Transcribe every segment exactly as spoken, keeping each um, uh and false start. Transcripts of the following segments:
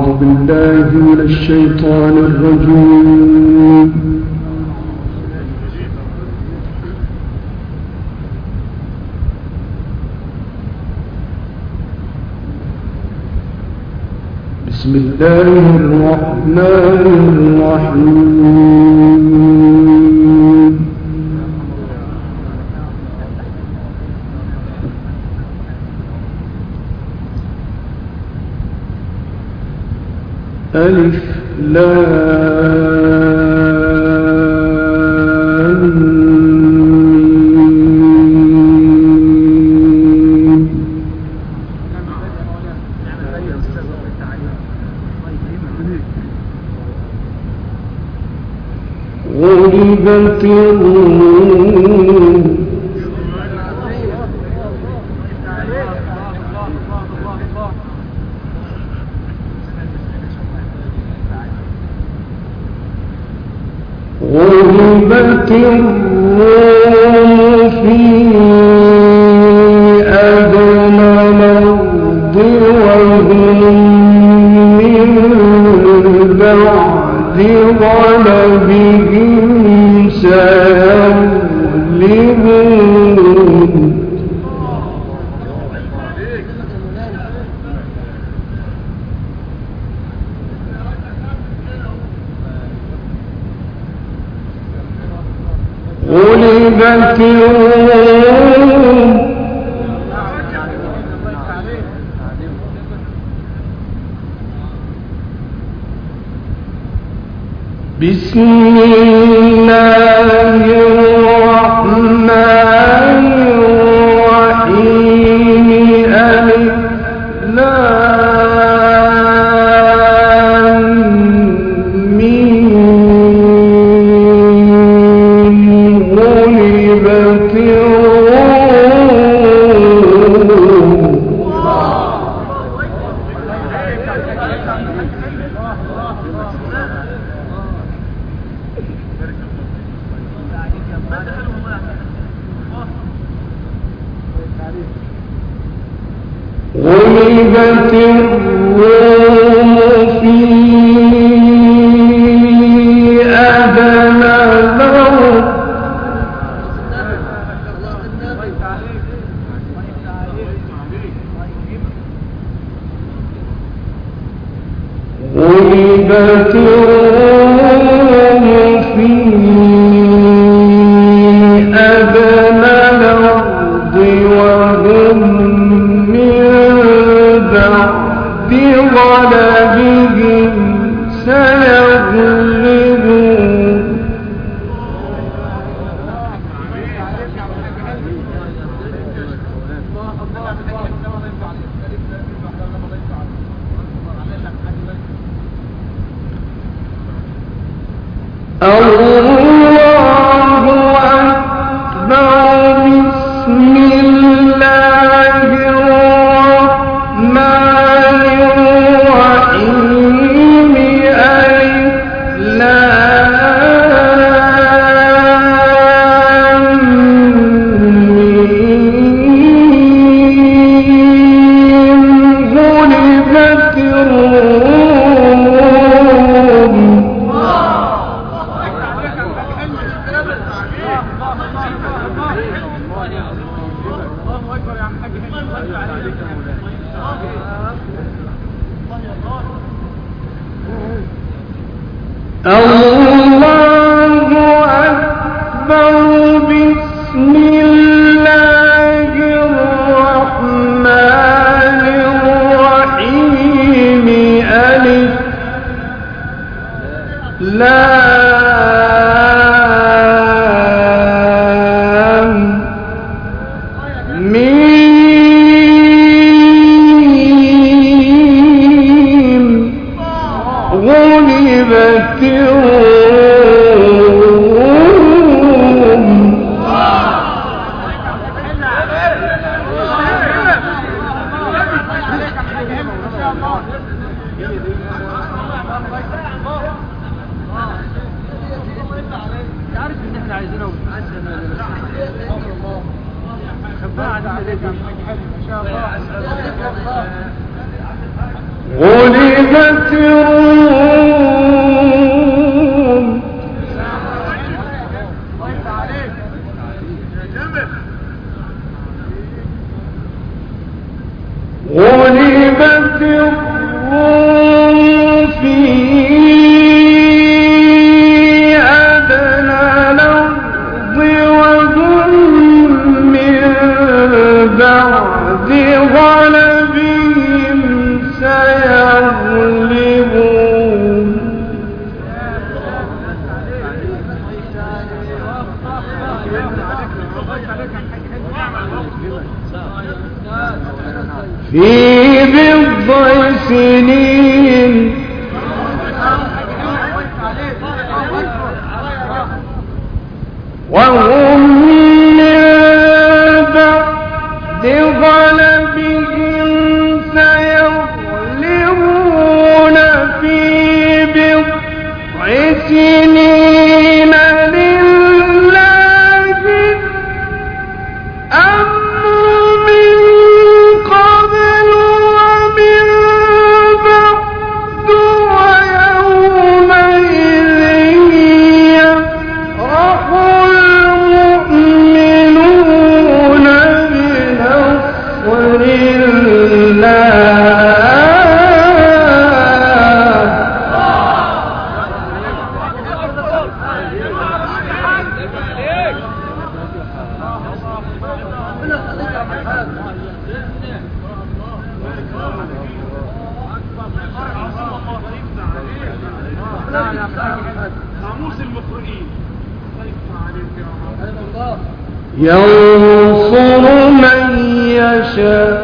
أعوذ بالله من الشيطان الرجيم. بسم الله الرحمن الرحيم. ألف لام ميم. غلبت الروم. غلبت الروم في أدنى الأرض وهم من بعد غلبهم سيغلبون. غلبت الروم بسم الله الرحمن الرحيم. ألف لام ميم. غلبت الروم. غلبت الروم في أدنى الأرض غلبت الروم في أدنى الأرض وهم بغلبهم سيغلبون. الله أكبر. بسم الله الرحمن الرحيم. ألف لام ميم. غلبت الروم. الله أكبر. بسم الله الرحمن الرحيم. ألف لام ميم. غلبت الروم. غلبت غلبت الروم غلبت الروم في أدنى الأرض وهم من بعد غلبهم سيغلبون في بضع سنين وهم من بعد غلبهم سيغلبون في بضع سنين لله الأمر من قبل ومن بعد ويومئذ يفرح المؤمنون بنصر الله ينصر من يشاء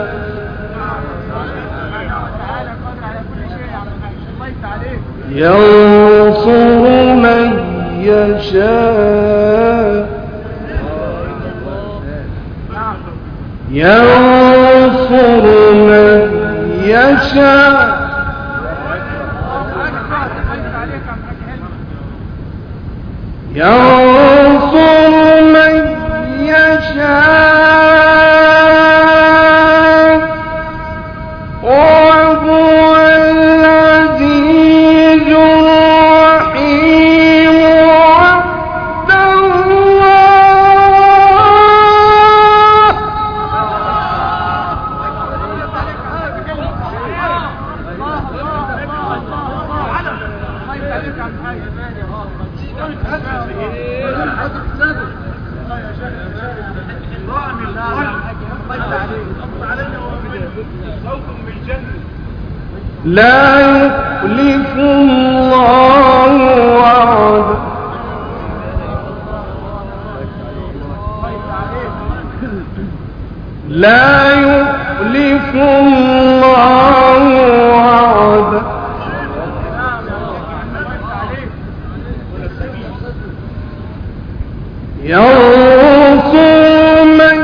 ينصر من يشاء ينصر من يشاء ينصر من يشاء وهو العزيز الرحيم وعد لا يخلف الله وعده لا يخلف الله وعده ينصر من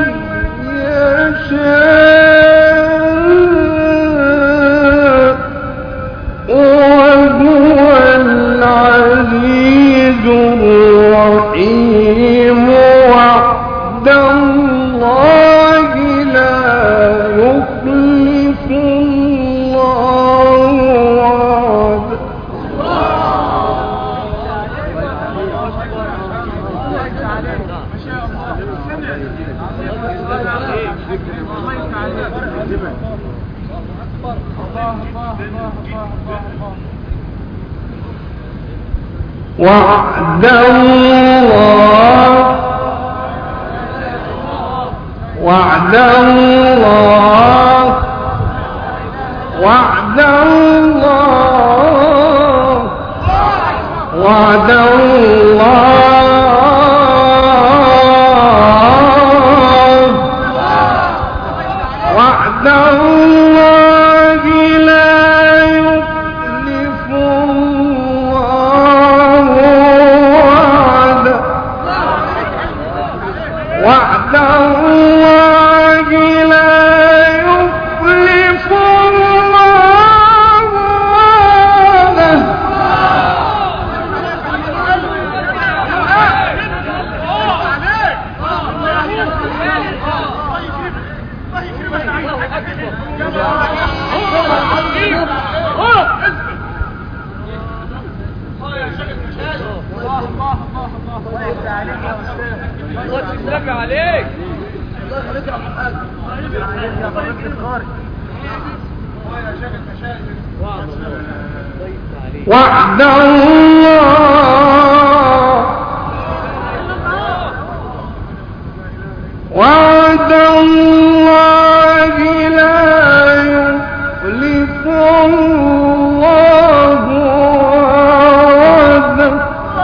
يشاء وهو العزيز الرحيم وعد الله لا يخلف الله وعده وعد الله وعد الله وعد الله وعد الله وعد الله لا يخلف الله وعده وعد الله لا يخلف الله وعده الله الله الله يفتح عليك يا استاذ. الله يفتح عليك. الله يخليك يا محمد. الله يفتح عليك يا فضيلة القارئ. يا شيخ المشايخ. وعد الله وعد الله لا يخلف الله وعده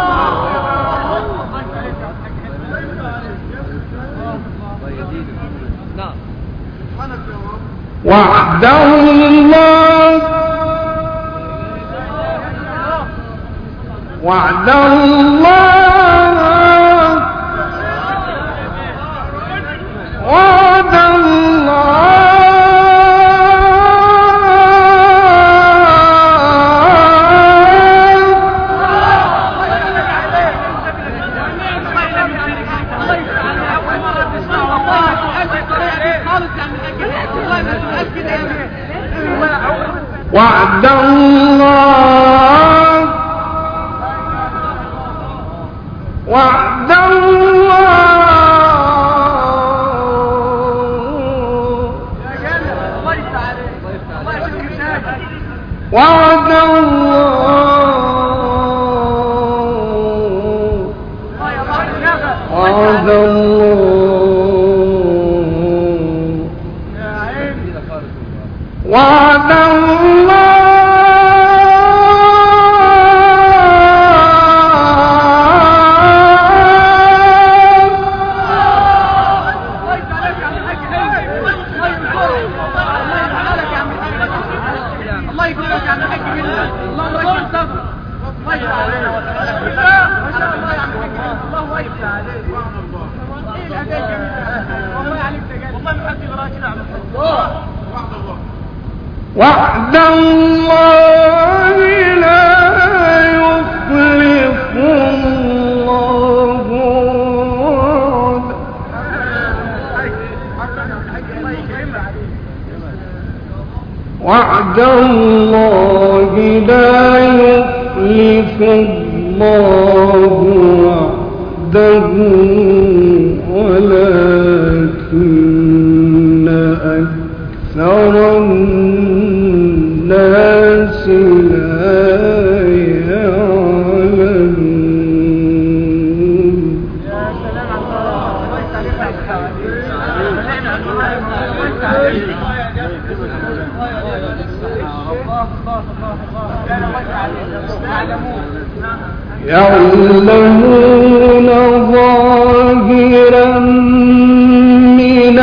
وعد الله وعد الله وعد الله وعد الله وعد الله وعد الله وعد الله وعد الله وعد الله لا يخلف الله وعد الله لا يخلف الله وعده ولكن أكثر الناس لا يعلمون. يا سلام يعلمون ظاهرا من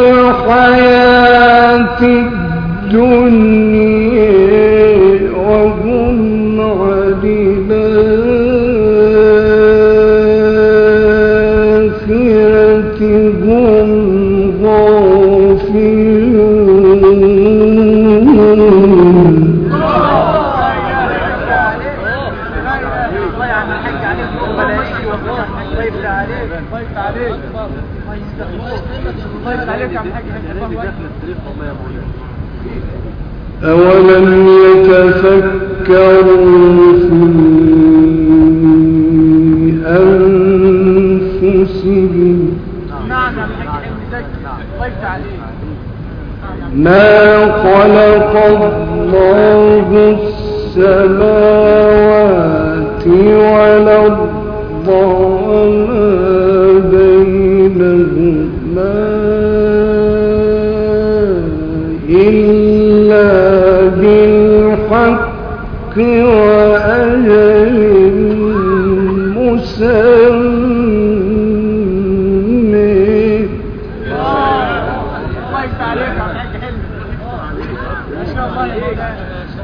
الحياة الدنيا وهم عن الآخرة هم غافلون. أولم يتفكروا في أنفسهم ما خلق الله السماوات والأرض وما بينهما إلا بالحق وأجل مسمى. الله يسعدك يا حاج حلمي ما شاء الله عليك يا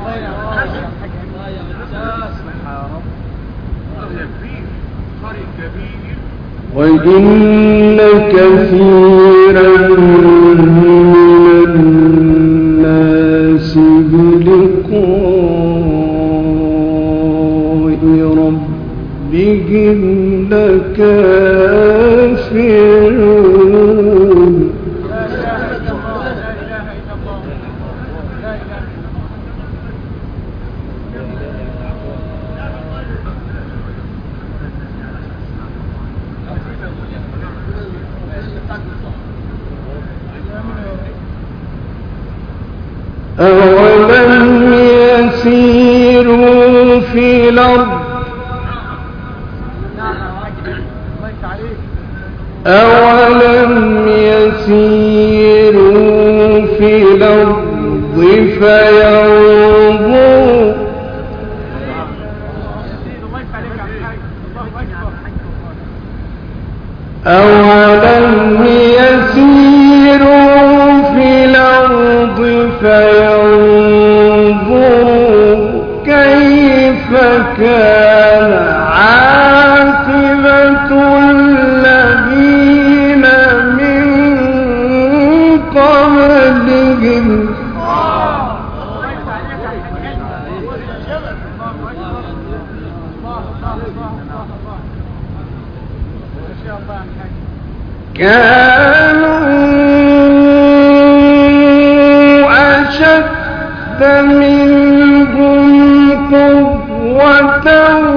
وإن كثيرا من الناس بلقاء ربهم لكافرون. الأرض أولم يسيروا في الأرض فينظروا أولم يسيروا في الأرض فينظروا كيف كان عاقبة الذين من قبلهم كانوا أشد منهم قوة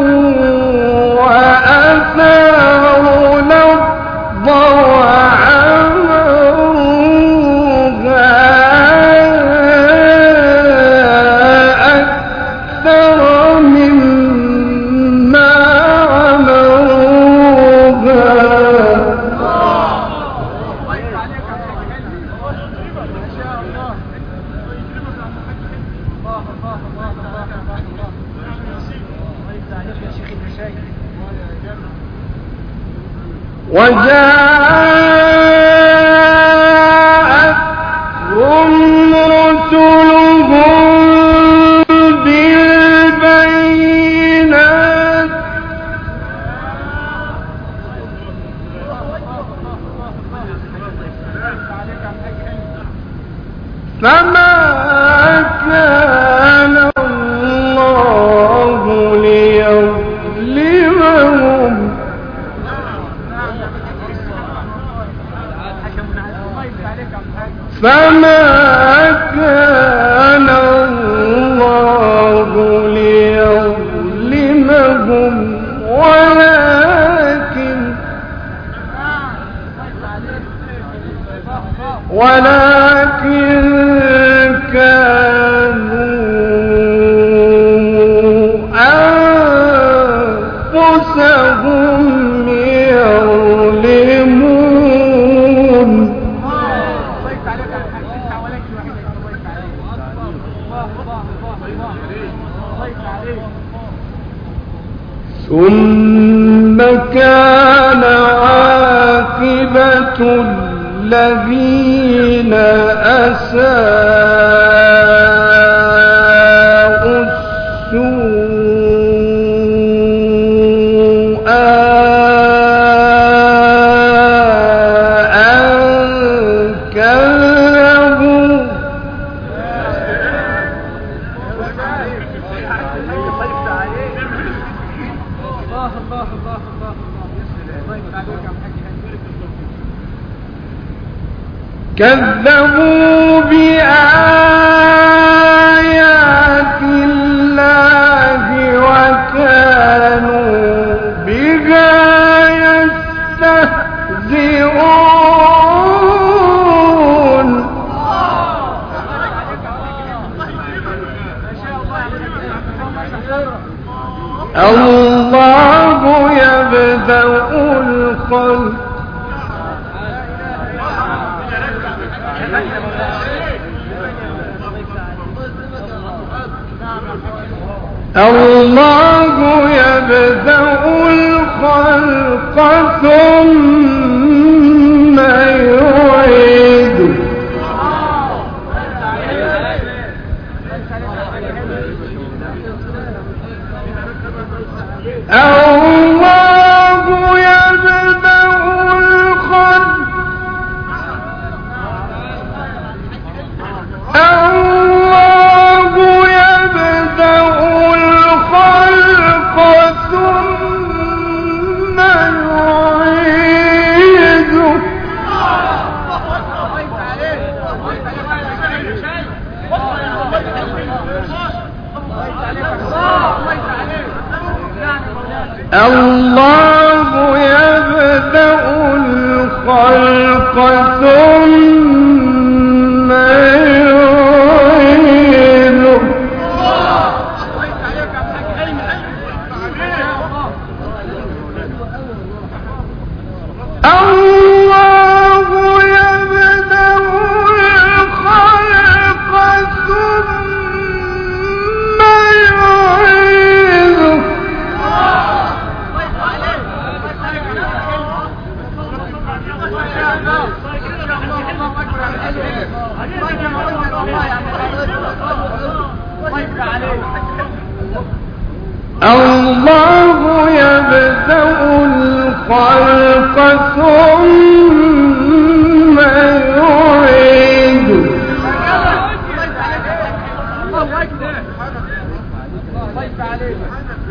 وأثاروا الأرض وعمروها أكثر مما وجاءتهم رسلهم بالبينات فما كان الله ليظلمهم فما كان الله ليظلمهم ولكن ولكن كانوا أنفسهم يظلمون ثم كان عاقبة الذين أساءوا السوء أن كذبوا كذبوا بآيات الله وكانوا بها يستهزئون الله يبدأ الخلق الله يبدأ الخلق ثم يعيده الله يبدأ الخلق الله يبدأ الخلق ثم يعيده الله يبدأ الخلق ثم يعيده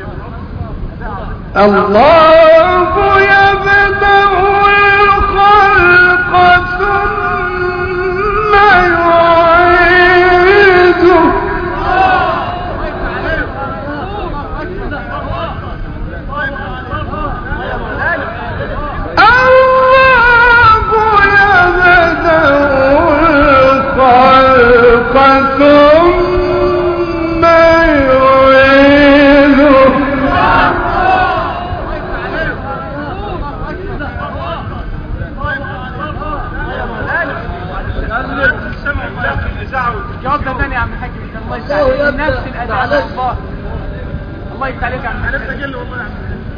الله يبدأ الخلق ثم يعيده ثم يعيده الجواب ده تاني يا عم الحاج. الله يسعدك نفس الاداء الله. الله يفتح عليك يا عم. انا سجل والله يا عم.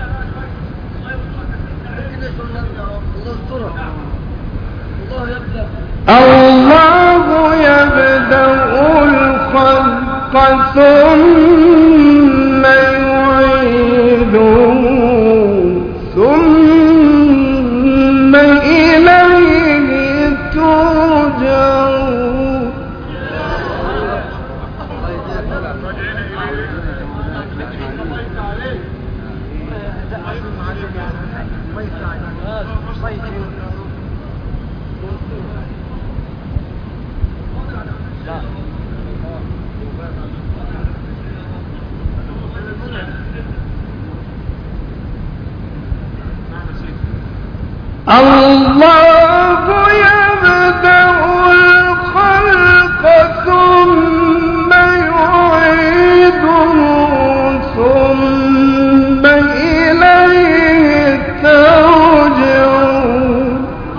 الله يبدأ الخلق ثم يعيده ثم إليه ترجعون الله يبدأ الخلق ثم يعيده ثم إليه ترجعون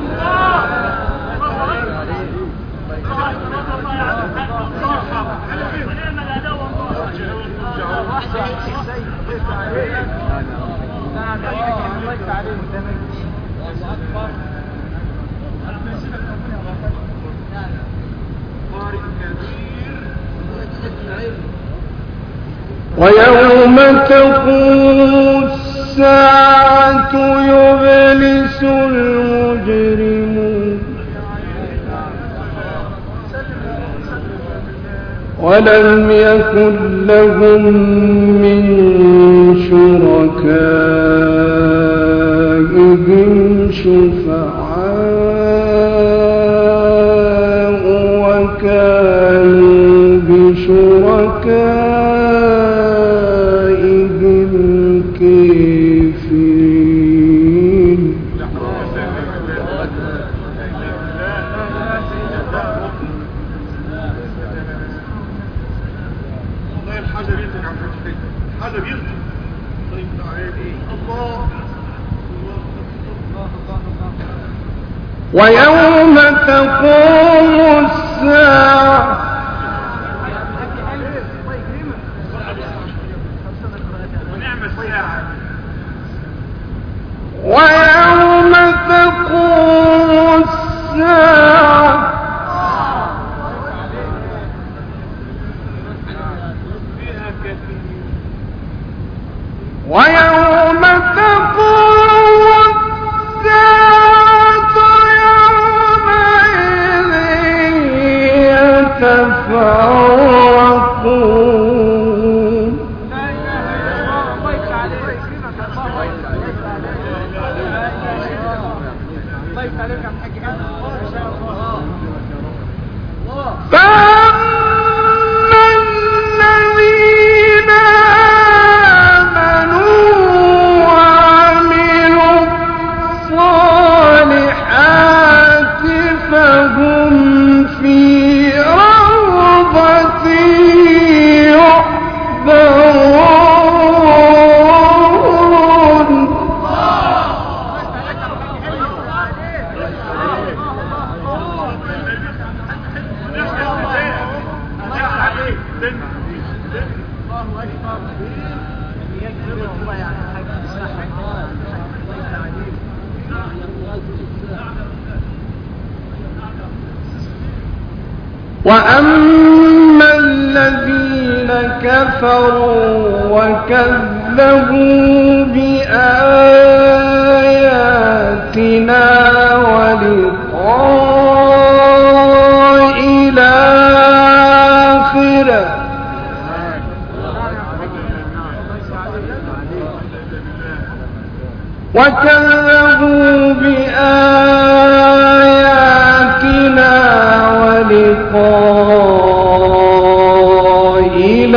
ويوم تقوم الساعة يبلس المجرمون ولم يكن لهم من شركائهم شفعاء وكانوا بشركائهم كافرين ويوم تقوم الساعة ويوم تقوم الساعة ويوم تقوم الساعة يومئذ يتفرقون فأما الذين آمنوا وعملوا الصالحات فهم في روضة يحبرون وأما الذين كفروا وكذبوا بآياتنا ولقاء الآخرة وكذبوا بآياتنا ولقاء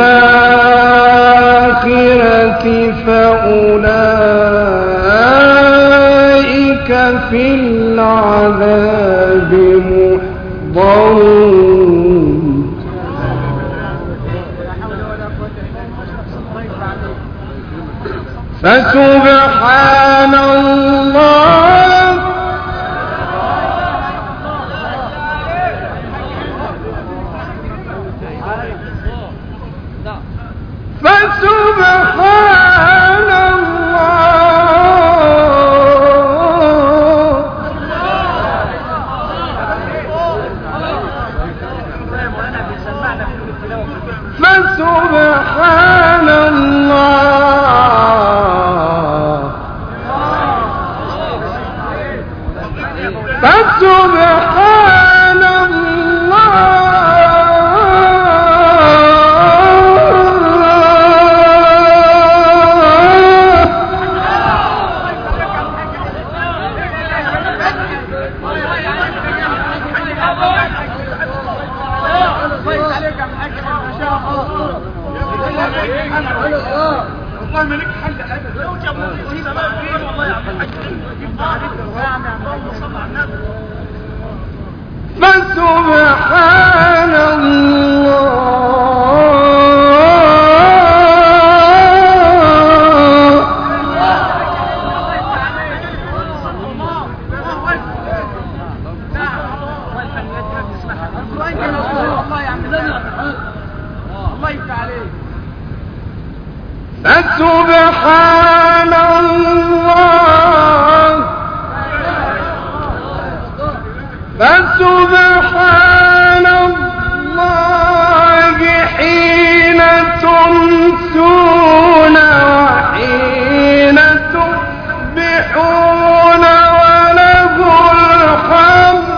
الآخرة فأولئك في العذاب محضرون فسبحان الله فسبحان الله فسبحان الله فسبحان والله ما لك حل ابدا لو جابوا في السماء والله يا عم الحاج جبنا عليك الرحمه اللهم صل على النبي فسبحان فسبحان الله فسبحان الله حين تمسون وحين تصبحون وله الحمد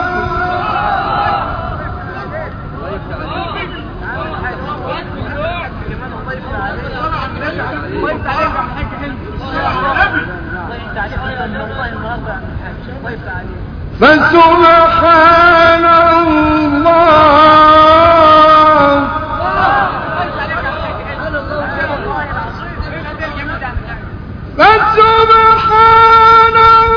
فسبحان الله فسبحان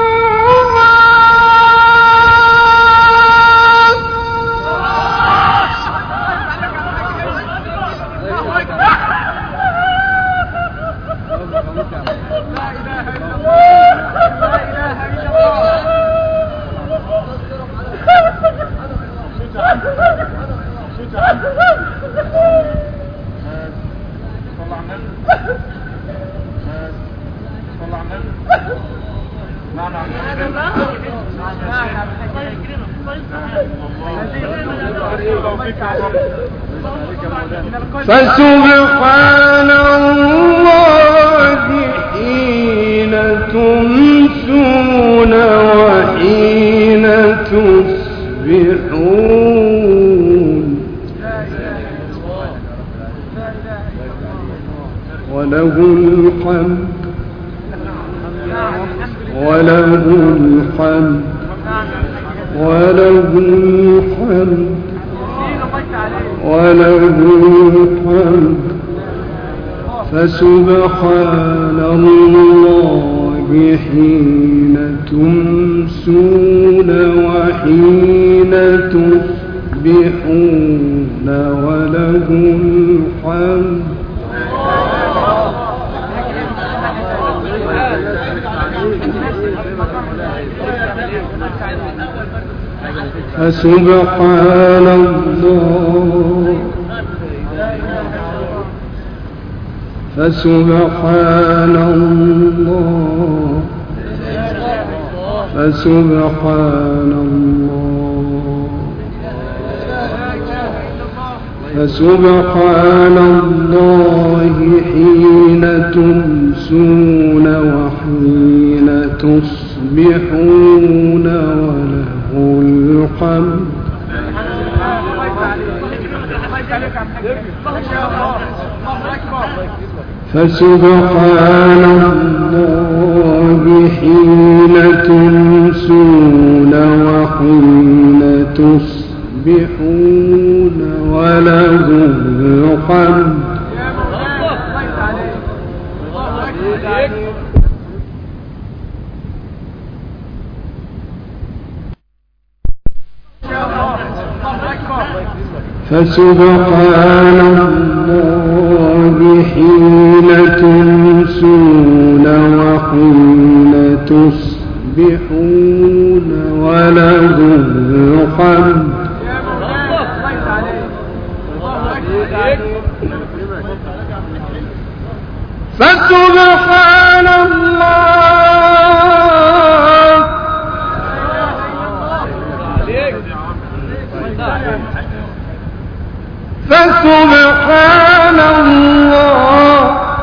فسبحان الله حين تمسون وحين تصبحون وله الحمد وله الحمد وله الحمد وله الحمد فسبحان الله حين تمسون وحين تصبحون وله الحمد فسبحان الله فسبحان الله فسبحان الله فسبحان الله حين تمسون وحين تصبحون وله الحمد فسبحان الله حين تمسون وحين تصبحون وله الحمد. فسبحان الله حين تمسون وحين تصبحون وله الحمد. فسبحان الله فسبحان الله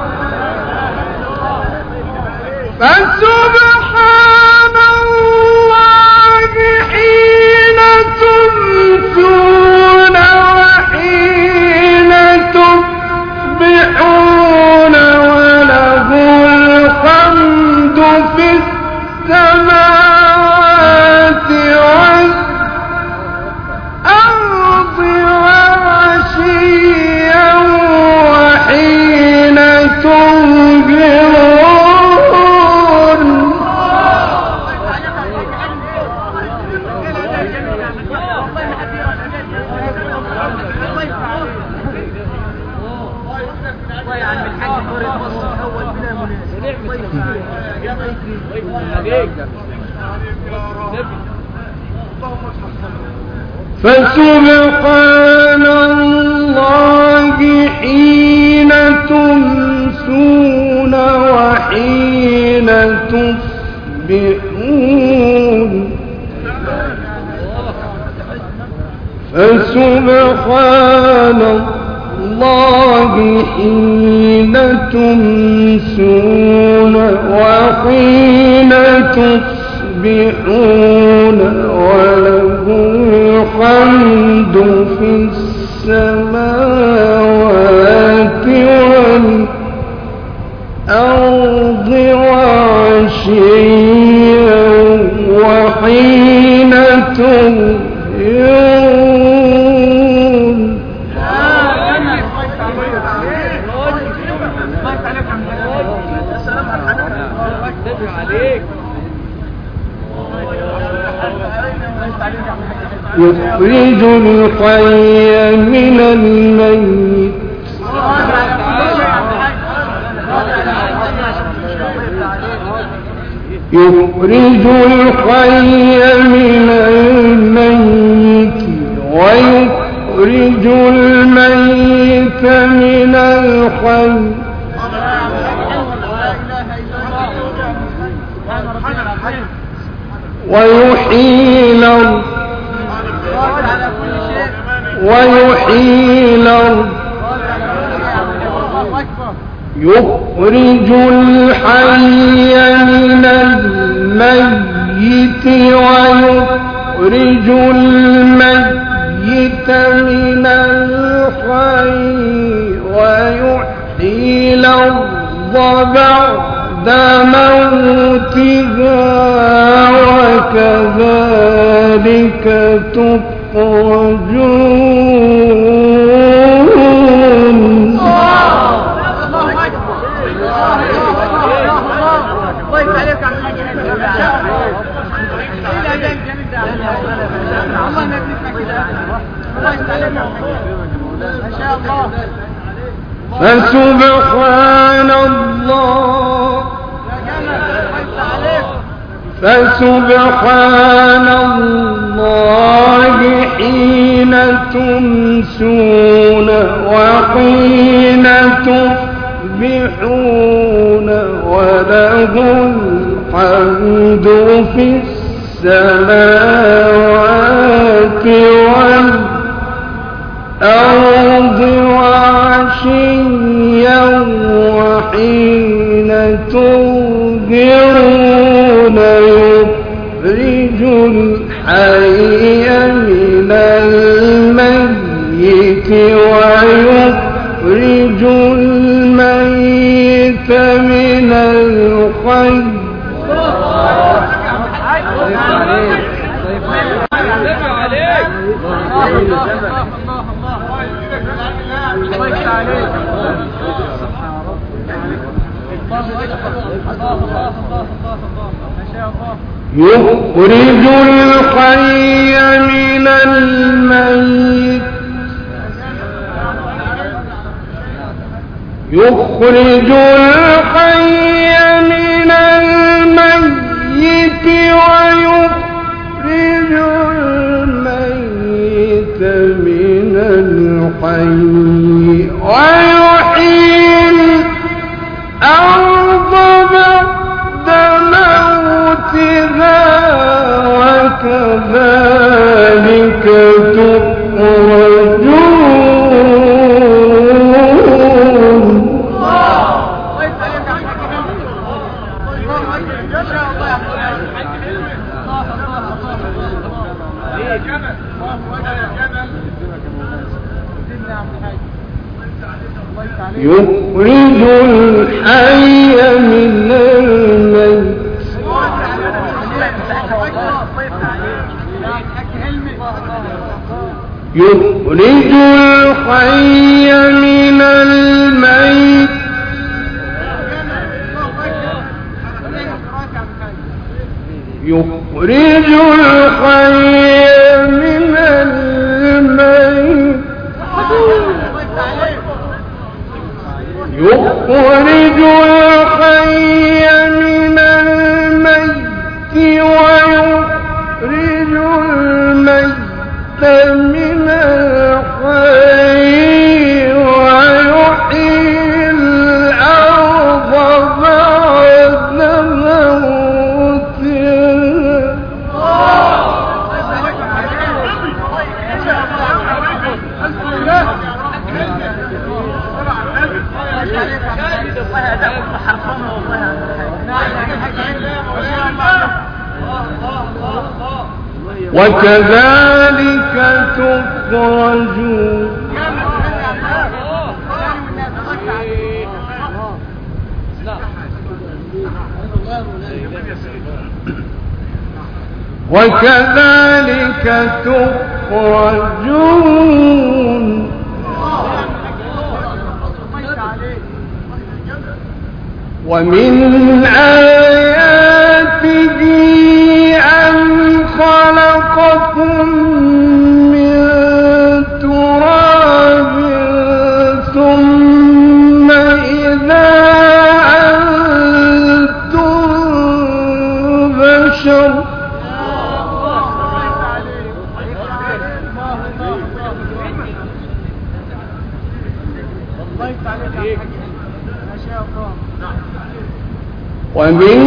فسبحان الله حين تمسون وحين تصبحون وله الحمد في السماوات والأرض وعشيا وحين تظهرون. فسبحان الله حين تمسون وحين تصبحون. فسبحان الله حين تمسون وحين تصبحون وله الحمد في السماوات والأرض وعشيا وحين تظهرون. يخرج الحي من الميت يخرج الحي من الميت ويخرج الميت من الحي ويحيي الأرض ويحيي الأرض يخرج الحي من الميت ويخرج الميت من الحي ويحيي الأرض بعد موتها وكذلك تخرجون. فسبحان الله فسبحان الله حين تمسون وحين تصبحون وله الحمد في السماوات والأرض وعشيا وحين تظهرون يخرج الحي من الميت ويخرج الميت من الخير يخرج الحي من الميت يخرج الحي من الميت ويخرج الميت من الحي ويحيي الأرض بعد موتها وكذلك تخرجون. يخرج الحي من الميت يخرج الحي من الميت يخرج الحي من الميت يخرج الحي من الميت ويخرج الميت من الحي ويحيي الأرض بعد وكذلك تخرجون. وكذلك تخرجون. ومن آياته أن خلقكم من تراب ثم إذا أنتم بشر ومن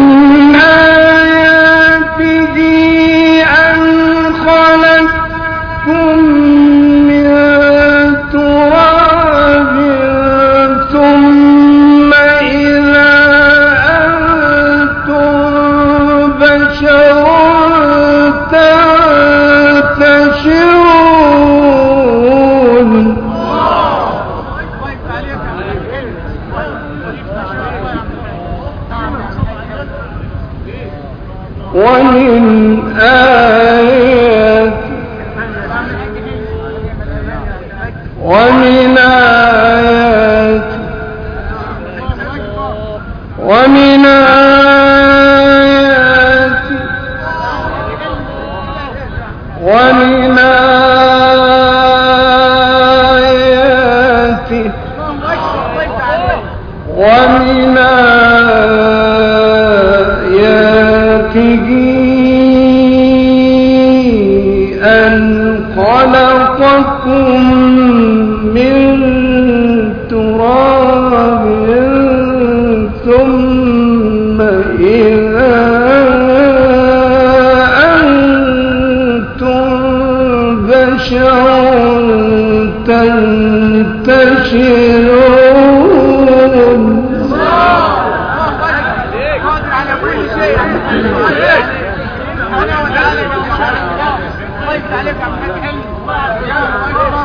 آياته أن خلقكم من تراب ثم إذا أنتم بشر تنتشرون. ومن آيات ومن آيات ومن آيات ومن آيات ومن آياته أن خلقكم من تراب ثم إذا أنتم بشر تنتشرون.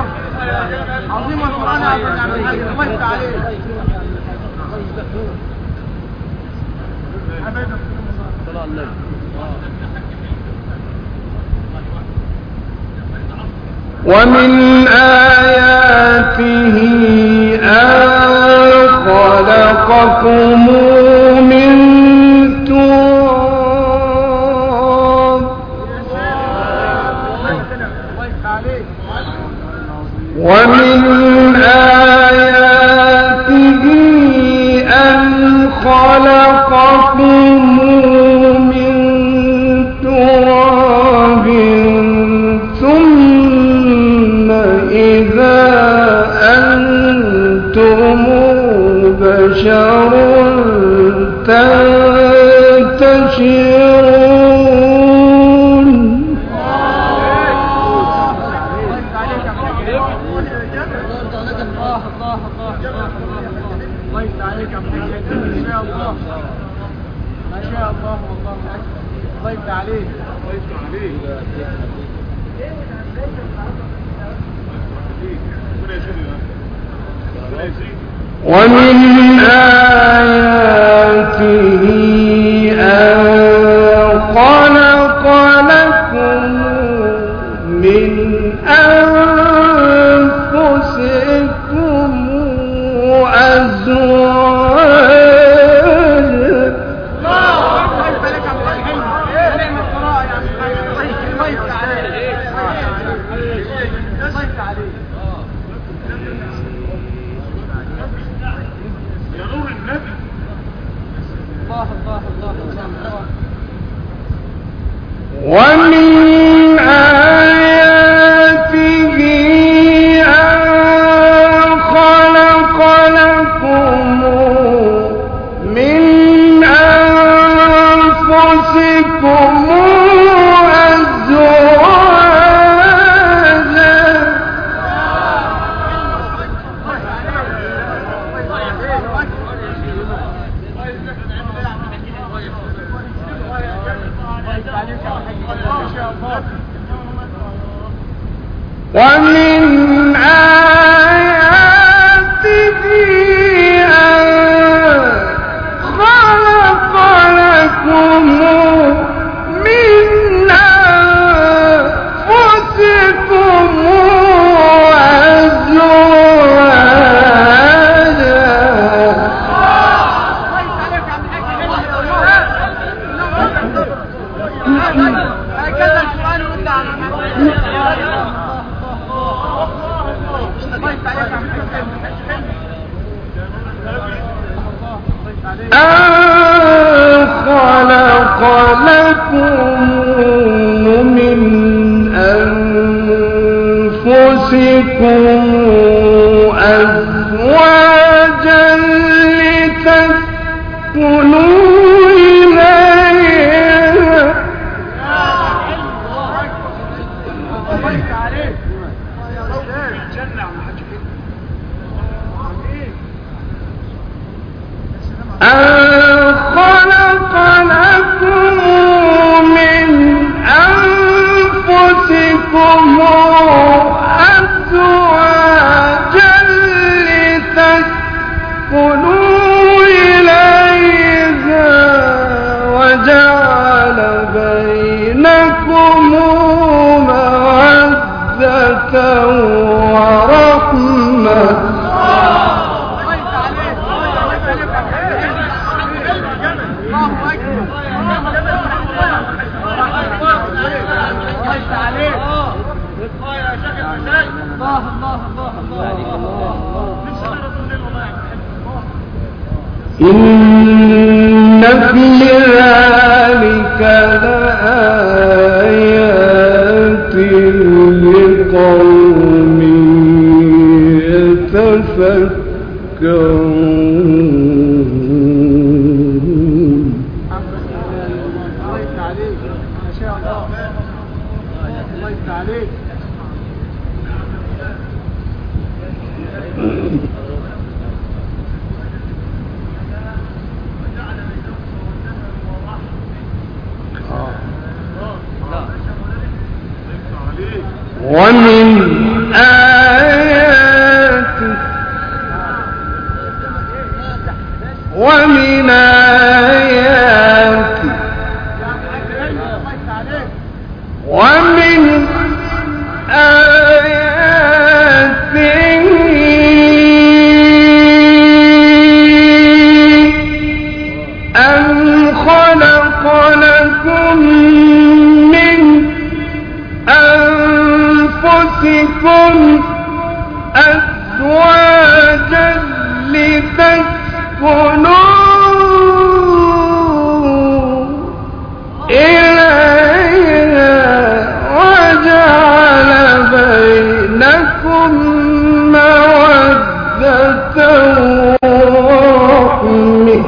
عظيم القرآن يا عبد الحاج الله يفتح عليك. ومن آياته أن خلقكم من تراب ومن آياته أن خلقكم من تراب ثم إذا أنتم بشر تنتشرون ما شاء الله والله الله يفتح عليك الله يفتح عليك ومن آياته أن خلق لكم من أنفسكم ومن آياته أن خلق لكم من أنفسكم ومن آياته أن خلق لكم من أنفسكم أن خلق لكم من أنفسكم أزواجا لتسكنوا إليها أن خلق لكم من أنفسكم أزواجا لتسكنوا إليها وجعل بينكم مودة ورحمة إن في ذلك لآيات لقوم يتفكرون. الله يفتح عليك ما شاء الله الله يفتح عليك. ومن آياته ومن آياته خلق لكم من أنفسكم أزواجا لتسكنوا إليها وجعل بينكم مودة ورحمة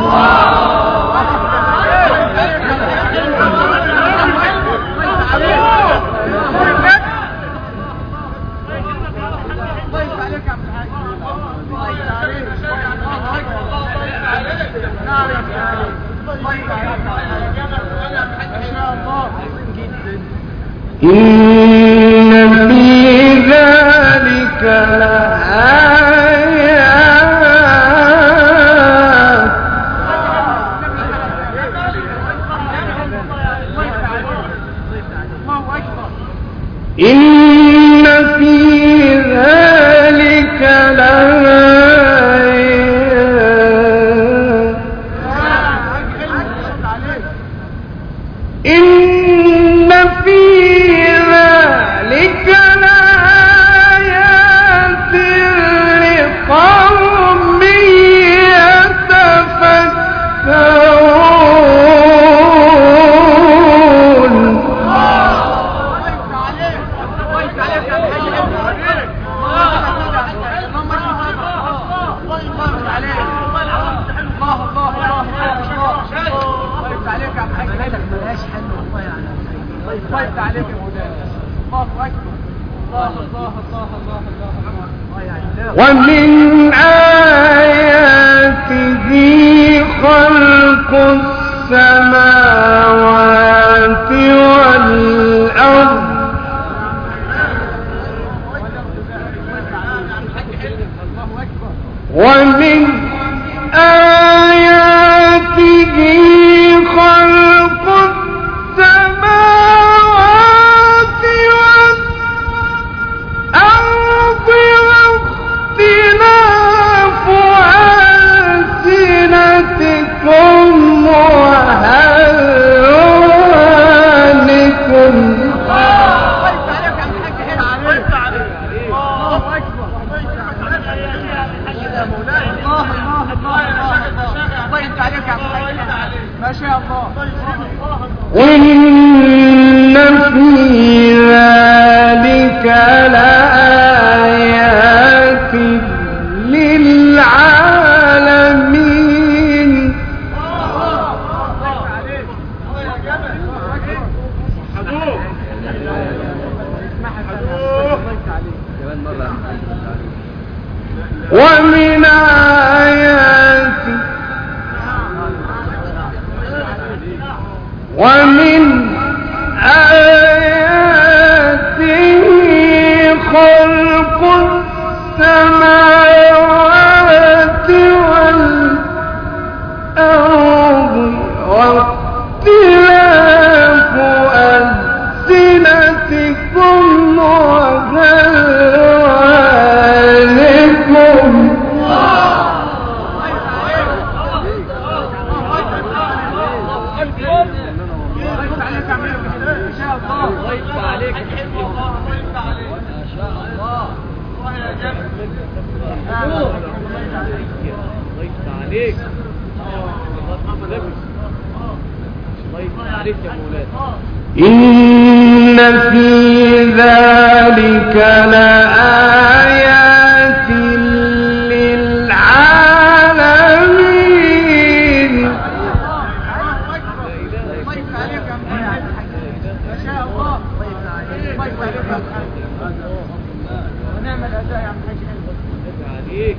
إن في ذلك لآيات إن في ذلك لآيات إن في ذلك لآيات لقوم يتفكرون طيب عليك يا مولانا الله اكبر الله الله الله الله الله ومن آياته خلق السماوات والأرض ومن آياته خلق السماوات والأرض واختلاف ألسنتكم وألوانكم ما شاء الله إن في ذلك لآيات للعالمين ومن آياته ومن آياته خلق السماوات والأرض واختلاف ألسنتكم وألوانكم إن في ذلك لآيات للعالمين ونعم الأداء يا عم حاج عليك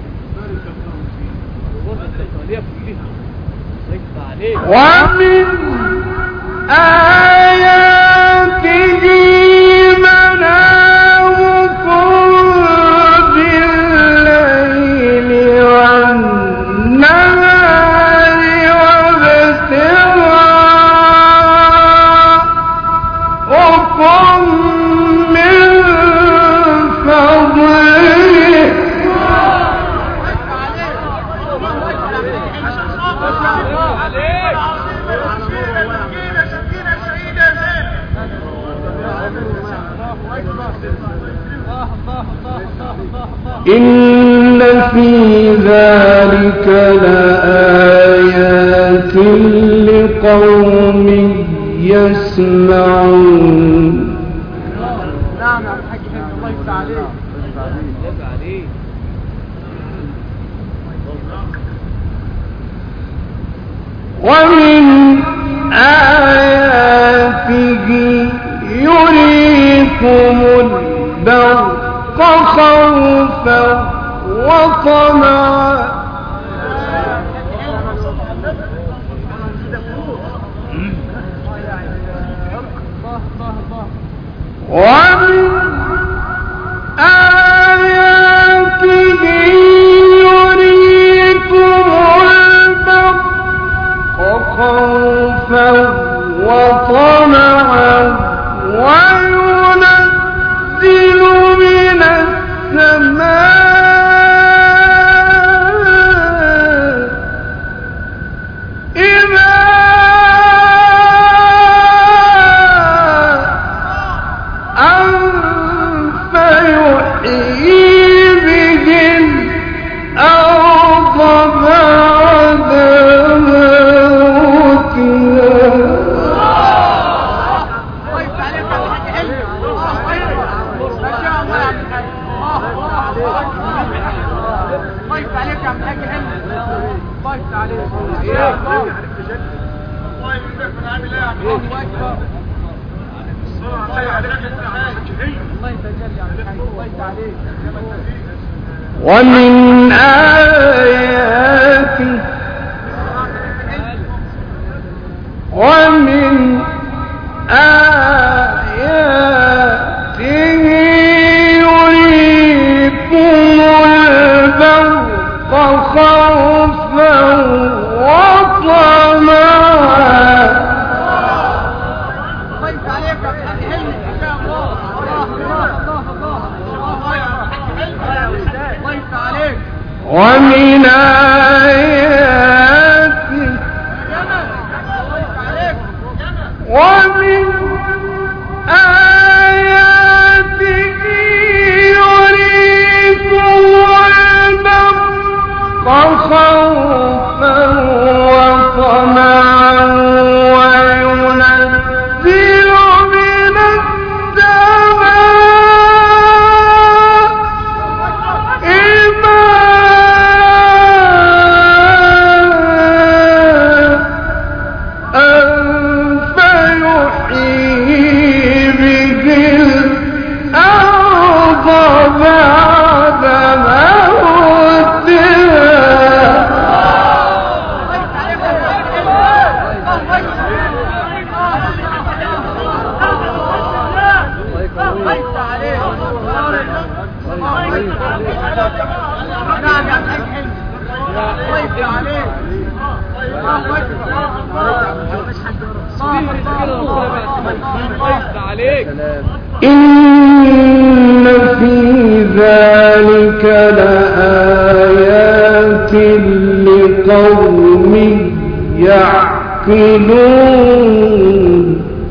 ومن آياته منامكم بالليل والنهار وابتغاؤكم من فضله إن في ذلك لآيات لقوم يسمعون. نعم يا الحاج الله يفتح عليك. ومن آياته يريكم البرق خوفا وطمعا ومن آياته يريكم البرق خوفا وطمعا وينزل من السماء إذا أنف يحيي به الأرض بعد ومن آياته ومن آياته يريكم البرق خوفا وطمعا ومن آياته ومن آياته يريكم البرق خوفا وطمعا وينزل من السماء إن في ذلك لآيات لقوم يعقلون.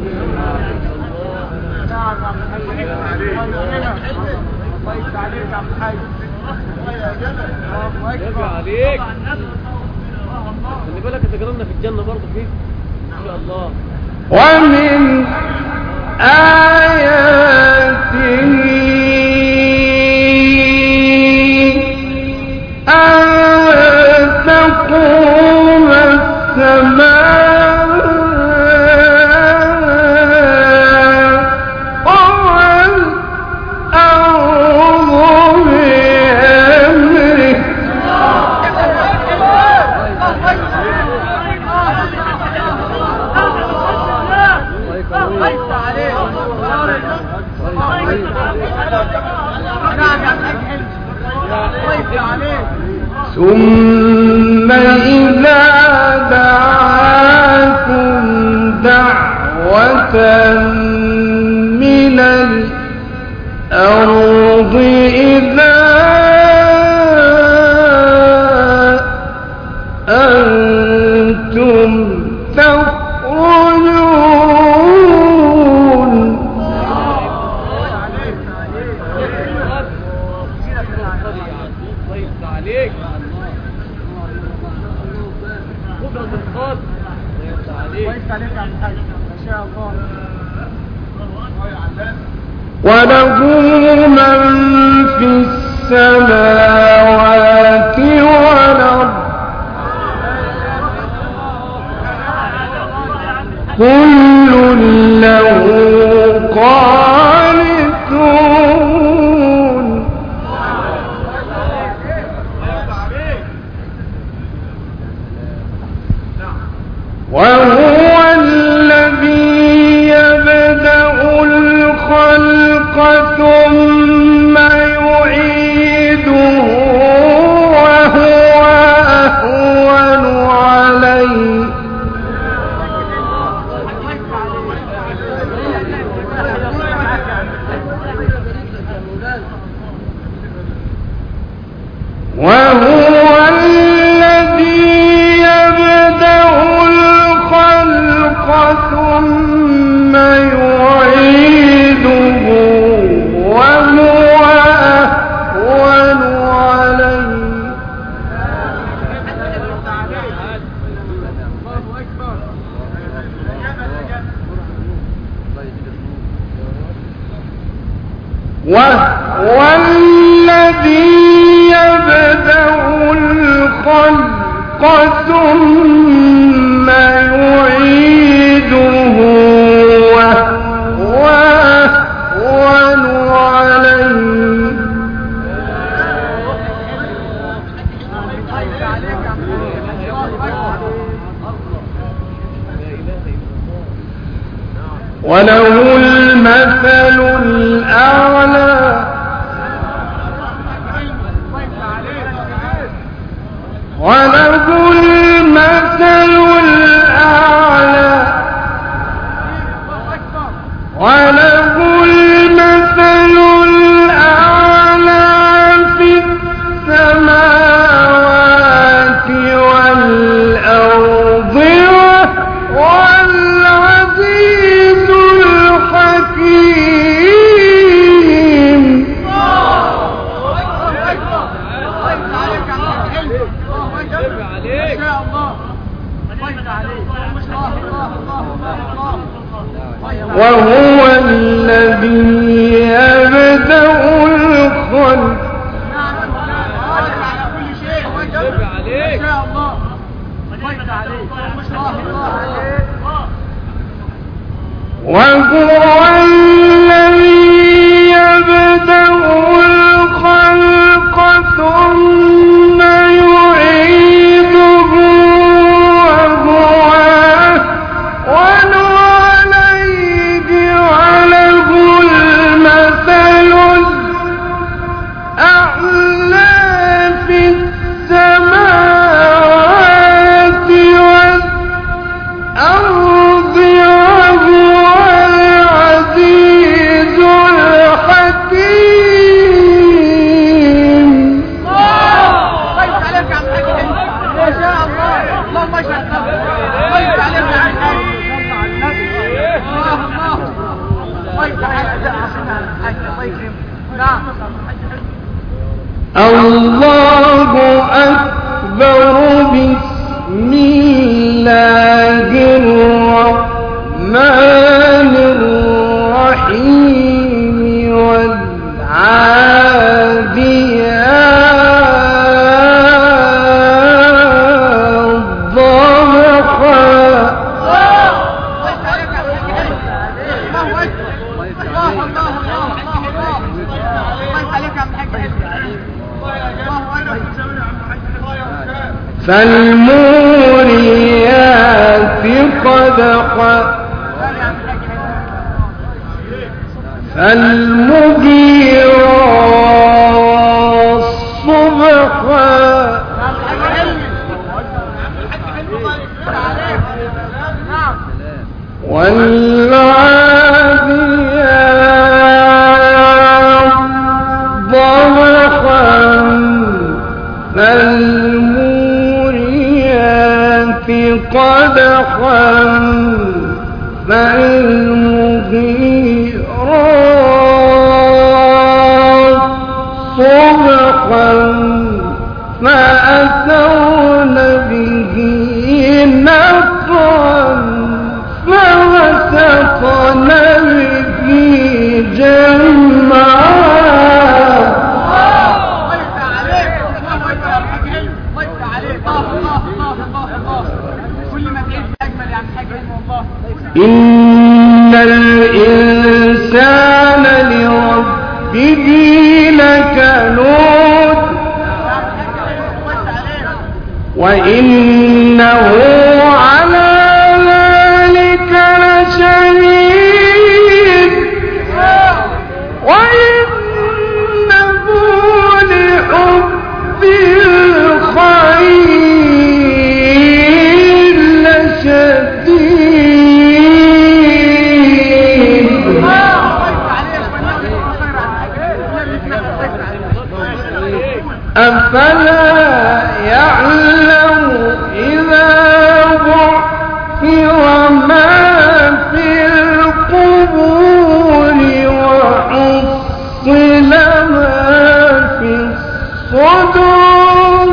عليك خلي بالك تجربنا في الجنة برضه فيه إن شاء الله. ومن آياته أن تقوم السماء والأرض بأمره ثم إذا دعاكم دعوة من الأرض إذا أنتم تخرجون. وله من في السماوات والأرض كل له قانتون وهو الذي يبدأ الخلق ثم يعيده وهو أهون عليه وهو الذي يبدأ الخلق ثم يعيده وهو أهون عليه وهو الذي يبدأ الخلق ثم يعيده وهو أهون عليه وله المثل الأعلى وله المثل الأعلى وله المثل الأعلى في السماوات والأرض وهو العزيز الحكيم وهو الذي يبدأ الخلق وهو الذي يبدأ الخلق ثم يعيده وهو أهون عليه وله المثل الأعلى في السماوات والأرض وهو العزيز الحكيم. طيب عليك يا عم حاج ما شاء الله اللهم اشهد طيب عليك يا عم حاج الله الله طيب عليك يا عم حاج الله يكرمك نعم الله أكبر بسم الله الرحمن الرحيم والعاديات ضبحا فالموريات قدحا فالمغيرات صبحا والعاديات ضبحا فالموريات قدحا فالمغيرات صبحا فأثرن به نقعا به جمعا. إن الإنسان لربه لكنود وإنه على ذلك لشهيد وإنه لحب الخير لشديد. أفلا يعلم إذا بعثر ما في القبور وحصل ما في الصدور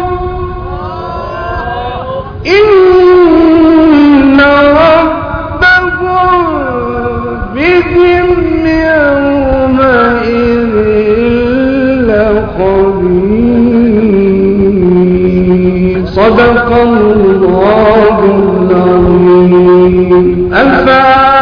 إن ربهم بهم يومئذ لخبير. صدق الله العظيم.